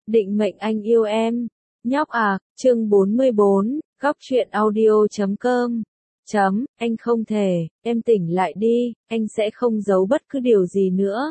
Định mệnh anh yêu em. Nhóc à, chương 44, góc truyện audio.com. Anh không thể, em tỉnh lại đi, anh sẽ không giấu bất cứ điều gì nữa.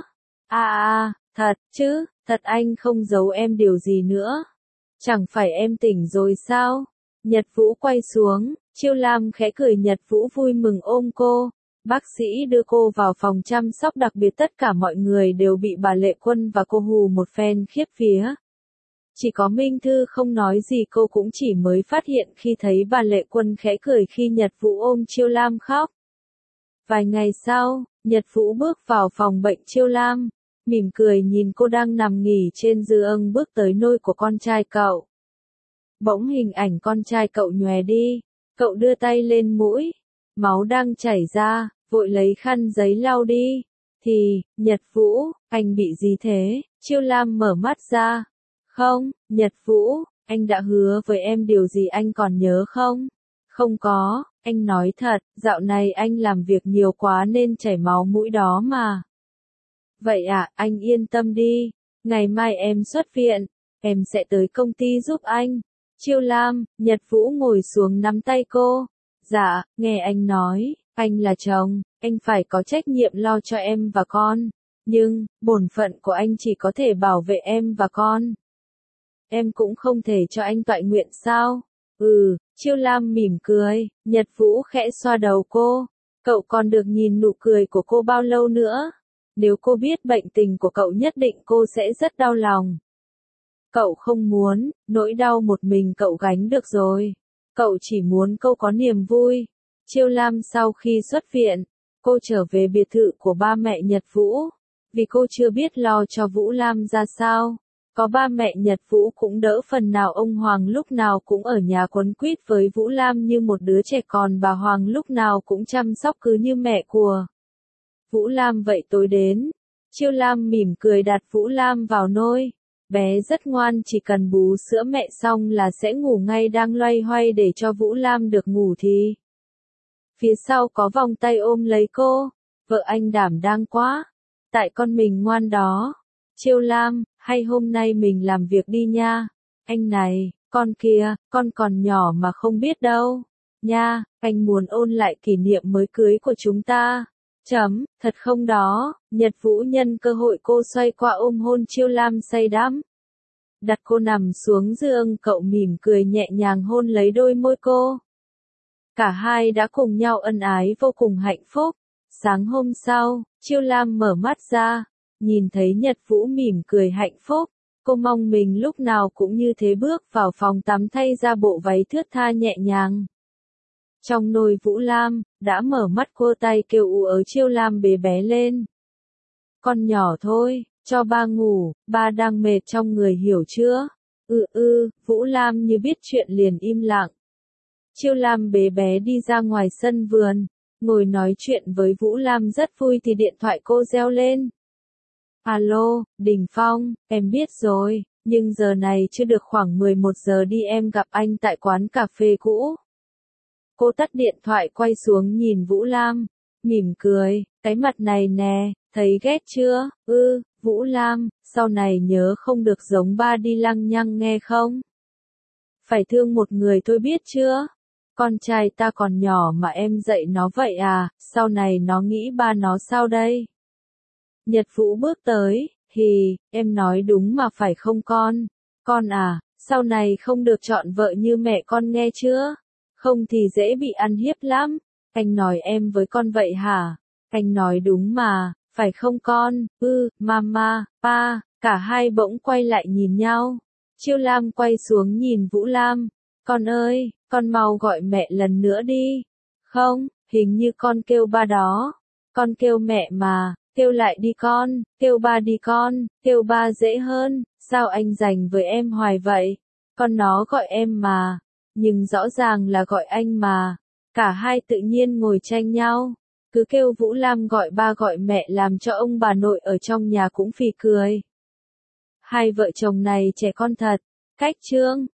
Thật chứ, thật anh không giấu em điều gì nữa. Chẳng phải em tỉnh rồi sao? Nhật Vũ quay xuống, Chiêu Lam khẽ cười. Nhật Vũ vui mừng ôm cô. Bác sĩ đưa cô vào phòng chăm sóc đặc biệt, tất cả mọi người đều bị bà Lệ Quân và cô hù một phen khiếp vía. Chỉ có Minh Thư không nói gì, cô cũng chỉ mới phát hiện khi thấy bà Lệ Quân khẽ cười khi Nhật Vũ ôm Chiêu Lam khóc. Vài ngày sau, Nhật Vũ bước vào phòng bệnh Chiêu Lam, mỉm cười nhìn cô đang nằm nghỉ trên giường, bước tới nôi của con trai cậu. Bỗng hình ảnh con trai cậu nhòe đi, cậu đưa tay lên mũi, máu đang chảy ra, vội lấy khăn giấy lau đi. Nhật Vũ, anh bị gì thế? Chiêu Lam mở mắt ra. Không, Nhật Vũ, anh đã hứa với em điều gì anh còn nhớ không? Không có, anh nói thật, dạo này anh làm việc nhiều quá nên chảy máu mũi đó mà. Vậy à, anh yên tâm đi, ngày mai em xuất viện, em sẽ tới công ty giúp anh. Chiêu Lam, Nhật Vũ ngồi xuống nắm tay cô. Dạ, nghe anh nói, anh là chồng, anh phải có trách nhiệm lo cho em và con. Nhưng, bổn phận của anh chỉ có thể bảo vệ em và con. Em cũng không thể cho anh toại nguyện sao? Chiêu Lam mỉm cười. Nhật Vũ khẽ xoa đầu cô. Cậu còn được nhìn nụ cười của cô bao lâu nữa? Nếu cô biết bệnh tình của cậu nhất định cô sẽ rất đau lòng. Cậu không muốn, nỗi đau một mình cậu gánh được rồi. Cậu chỉ muốn cô có niềm vui. Chiêu Lam sau khi xuất viện, cô trở về biệt thự của ba mẹ Nhật Vũ. Vì cô chưa biết lo cho Vũ Lam ra sao. Có ba mẹ Nhật Vũ cũng đỡ phần nào. Ông Hoàng lúc nào cũng ở nhà quấn quýt với Vũ Lam như một đứa trẻ, còn bà Hoàng lúc nào cũng chăm sóc cứ như mẹ của Vũ Lam vậy. Tối đến, Chiêu Lam mỉm cười đặt Vũ Lam vào nôi. Bé rất ngoan, chỉ cần bú sữa mẹ xong là sẽ ngủ ngay. Đang loay hoay để cho Vũ Lam được ngủ thì phía sau có vòng tay ôm lấy cô. Vợ anh đảm đang quá. Tại con mình ngoan đó. Chiêu Lam, hay hôm nay mình làm việc đi nha. Anh này, con kia, con còn nhỏ mà không biết đâu. Nha, anh muốn ôn lại kỷ niệm mới cưới của chúng ta. Thật không đó? Nhật Vũ nhân cơ hội cô xoay qua ôm hôn Chiêu Lam say đắm. Đặt cô nằm xuống giường, cậu mỉm cười nhẹ nhàng hôn lấy đôi môi cô. Cả hai đã cùng nhau ân ái vô cùng hạnh phúc. Sáng hôm sau, Chiêu Lam mở mắt ra, nhìn thấy Nhật Vũ mỉm cười hạnh phúc. Cô mong mình lúc nào cũng như thế, bước vào phòng tắm thay ra bộ váy thướt tha nhẹ nhàng. Trong nôi Vũ Lam, đã mở mắt, cô tay kêu ú ớ. Chiêu Lam bế bé lên. Con nhỏ thôi, cho ba ngủ, ba đang mệt trong người hiểu chưa? Vũ Lam như biết chuyện liền im lặng. Chiêu Lam bế bé đi ra ngoài sân vườn, ngồi nói chuyện với Vũ Lam rất vui thì điện thoại cô reo lên. Alo, Đình Phong, em biết rồi, nhưng giờ này chưa được, khoảng 11 giờ đi, em gặp anh tại quán cà phê cũ. Cô tắt điện thoại quay xuống nhìn Vũ Lam, mỉm cười, cái mặt này nè, thấy ghét chưa? Vũ Lam, sau này nhớ không được giống ba đi lăng nhăng nghe không? Phải thương một người thôi biết chưa? Con trai ta còn nhỏ mà em dạy nó vậy à, sau này nó nghĩ ba nó sao đây? Nhật Vũ bước tới, em nói đúng mà phải không con? Con à, sau này không được chọn vợ như mẹ con nghe chưa? Không thì dễ bị ăn hiếp lắm. Anh nói em với con vậy hả? Anh nói đúng mà, phải không con? Mama, pa, cả hai bỗng quay lại nhìn nhau. Chiêu Lam quay xuống nhìn Vũ Lam. Con ơi, con mau gọi mẹ lần nữa đi. Không, hình như con kêu ba đó. Con kêu mẹ mà, kêu lại đi con, kêu ba đi con, kêu ba dễ hơn. Sao anh giành với em hoài vậy? Con nó gọi em mà, nhưng rõ ràng là gọi anh mà. Cả hai tự nhiên ngồi tranh nhau. Cứ kêu Vũ Lam gọi ba gọi mẹ làm cho ông bà nội ở trong nhà cũng phì cười. Hai vợ chồng này trẻ con thật. Cách chương